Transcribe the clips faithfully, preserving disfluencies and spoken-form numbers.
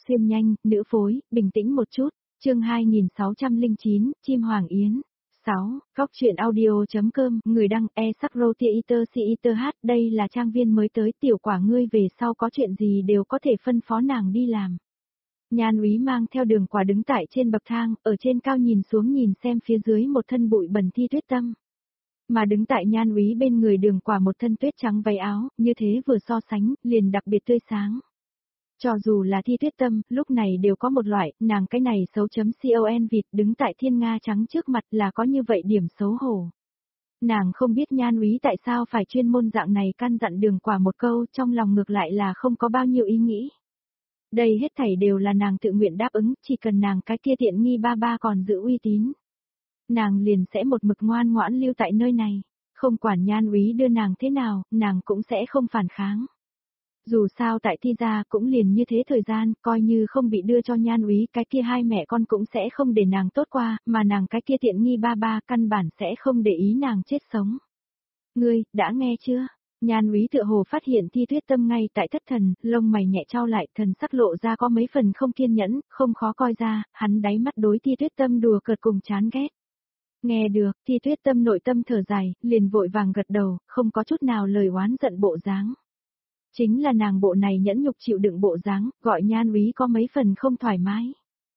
xuyên nhanh, nữ phối, bình tĩnh một chút. Chương hai nghìn sáu trăm lẻ chín, Chim Hoàng Yến. sáu. Góc truyện audio.com, người đăng e sắc rô tia iter si iter hát, đây là trang viên mới tới, tiểu quả ngươi về sau có chuyện gì đều có thể phân phó nàng đi làm. Nhan úy mang theo Đường Quả đứng tại trên bậc thang, ở trên cao nhìn xuống nhìn xem phía dưới một thân bụi bẩn Thi Tuyết Tâm. Mà đứng tại Nhan úy bên người Đường Quả một thân tuyết trắng váy áo, như thế vừa so sánh, liền đặc biệt tươi sáng. Cho dù là Thi Tuyết Tâm, lúc này đều có một loại, nàng cái này xấu chấm con vịt đứng tại thiên nga trắng trước mặt là có như vậy điểm xấu hổ. Nàng không biết Nhan úy tại sao phải chuyên môn dạng này căn dặn Đường Quả một câu, trong lòng ngược lại là không có bao nhiêu ý nghĩ. Đây hết thảy đều là nàng tự nguyện đáp ứng, chỉ cần nàng cái kia tiện nghi ba ba còn giữ uy tín. Nàng liền sẽ một mực ngoan ngoãn lưu tại nơi này, không quản Nhan úy đưa nàng thế nào, nàng cũng sẽ không phản kháng. Dù sao tại Thi gia cũng liền như thế thời gian, coi như không bị đưa cho Nhan úy, cái kia hai mẹ con cũng sẽ không để nàng tốt qua, mà nàng cái kia tiện nghi ba ba căn bản sẽ không để ý nàng chết sống. Ngươi, đã nghe chưa? Nhan úy tựa hồ phát hiện Thi Tuyết Tâm ngay tại thất thần, lông mày nhẹ trao lại, thần sắc lộ ra có mấy phần không kiên nhẫn, không khó coi ra, hắn đáy mắt đối Thi Tuyết Tâm đùa cợt cùng chán ghét. Nghe được, Thi Tuyết Tâm nội tâm thở dài, liền vội vàng gật đầu, không có chút nào lời oán giận bộ dáng. Chính là nàng bộ này nhẫn nhục chịu đựng bộ dáng, gọi Nhan úy có mấy phần không thoải mái.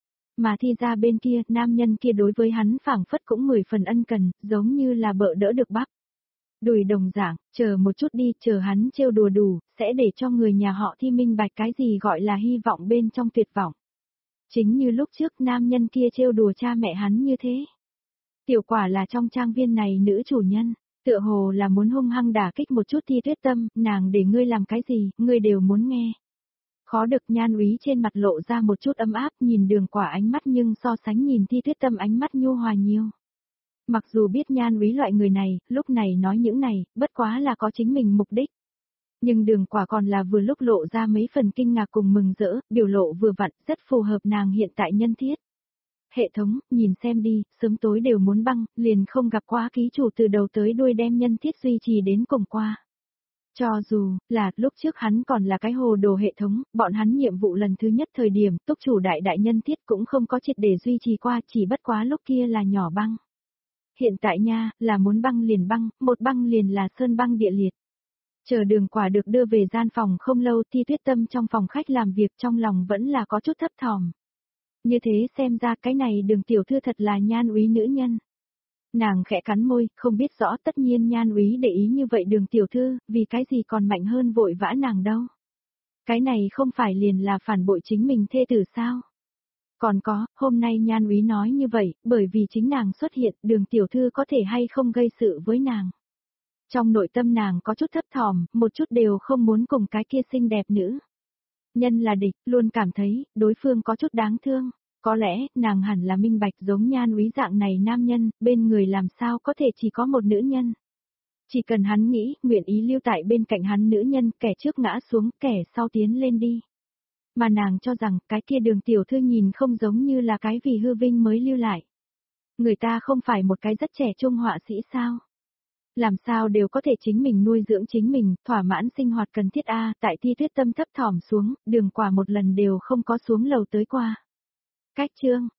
Mà Thi gia bên kia, nam nhân kia đối với hắn phảng phất cũng mười phần ân cần, giống như là bợ đỡ được bắp. Đùi đồng dạng, chờ một chút đi, chờ hắn trêu đùa đủ, sẽ để cho người nhà họ Thi minh bạch cái gì gọi là hy vọng bên trong tuyệt vọng. Chính như lúc trước nam nhân kia trêu đùa cha mẹ hắn như thế. Tiểu quả là trong trang viên này nữ chủ nhân, tựa hồ là muốn hung hăng đả kích một chút Thi Tuyết Tâm, nàng để ngươi làm cái gì, ngươi đều muốn nghe. Khó được Nhan úy trên mặt lộ ra một chút ấm áp, nhìn Đường Quả ánh mắt nhưng so sánh nhìn Thi Tuyết Tâm ánh mắt nhu hòa nhiều. Mặc dù biết Nhan úy loại người này, lúc này nói những này, bất quá là có chính mình mục đích. Nhưng Đường Quả còn là vừa lúc lộ ra mấy phần kinh ngạc cùng mừng rỡ, biểu lộ vừa vặn, rất phù hợp nàng hiện tại nhân thiết. Hệ thống, nhìn xem đi, sớm tối đều muốn băng, liền không gặp quá ký chủ từ đầu tới đuôi đem nhân thiết duy trì đến cùng qua. Cho dù, là, lúc trước hắn còn là cái hồ đồ hệ thống, bọn hắn nhiệm vụ lần thứ nhất thời điểm, túc chủ đại đại nhân thiết cũng không có triệt để duy trì qua, chỉ bất quá lúc kia là nhỏ băng. Hiện tại nha, là muốn băng liền băng, một băng liền là sơn băng địa liệt. Chờ Đường Quả được đưa về gian phòng không lâu, Thi Tuyết Tâm trong phòng khách làm việc trong lòng vẫn là có chút thấp thỏm. Như thế xem ra cái này Đường tiểu thư thật là Nhan úy nữ nhân. Nàng khẽ cắn môi, không biết rõ, tất nhiên Nhan úy để ý như vậy Đường tiểu thư, vì cái gì còn mạnh hơn vội vã nàng đâu. Cái này không phải liền là phản bội chính mình thê tử sao? Còn có, hôm nay Nhan úy nói như vậy, bởi vì chính nàng xuất hiện, Đường tiểu thư có thể hay không gây sự với nàng. Trong nội tâm nàng có chút thấp thỏm, một chút đều không muốn cùng cái kia xinh đẹp nữ nhân là địch, luôn cảm thấy, đối phương có chút đáng thương. Có lẽ, nàng hẳn là minh bạch giống Nhan úy dạng này nam nhân, bên người làm sao có thể chỉ có một nữ nhân. Chỉ cần hắn nghĩ, nguyện ý lưu tại bên cạnh hắn nữ nhân, kẻ trước ngã xuống, kẻ sau tiến lên đi. Mà nàng cho rằng, cái kia Đường tiểu thư nhìn không giống như là cái vì hư vinh mới lưu lại. Người ta không phải một cái rất trẻ trung họa sĩ sao? Làm sao đều có thể chính mình nuôi dưỡng chính mình, thỏa mãn sinh hoạt cần thiết a. Tại Thi Tuyết Tâm thấp thỏm xuống, Đường Quả một lần đều không có xuống lầu tới qua. Cách chương,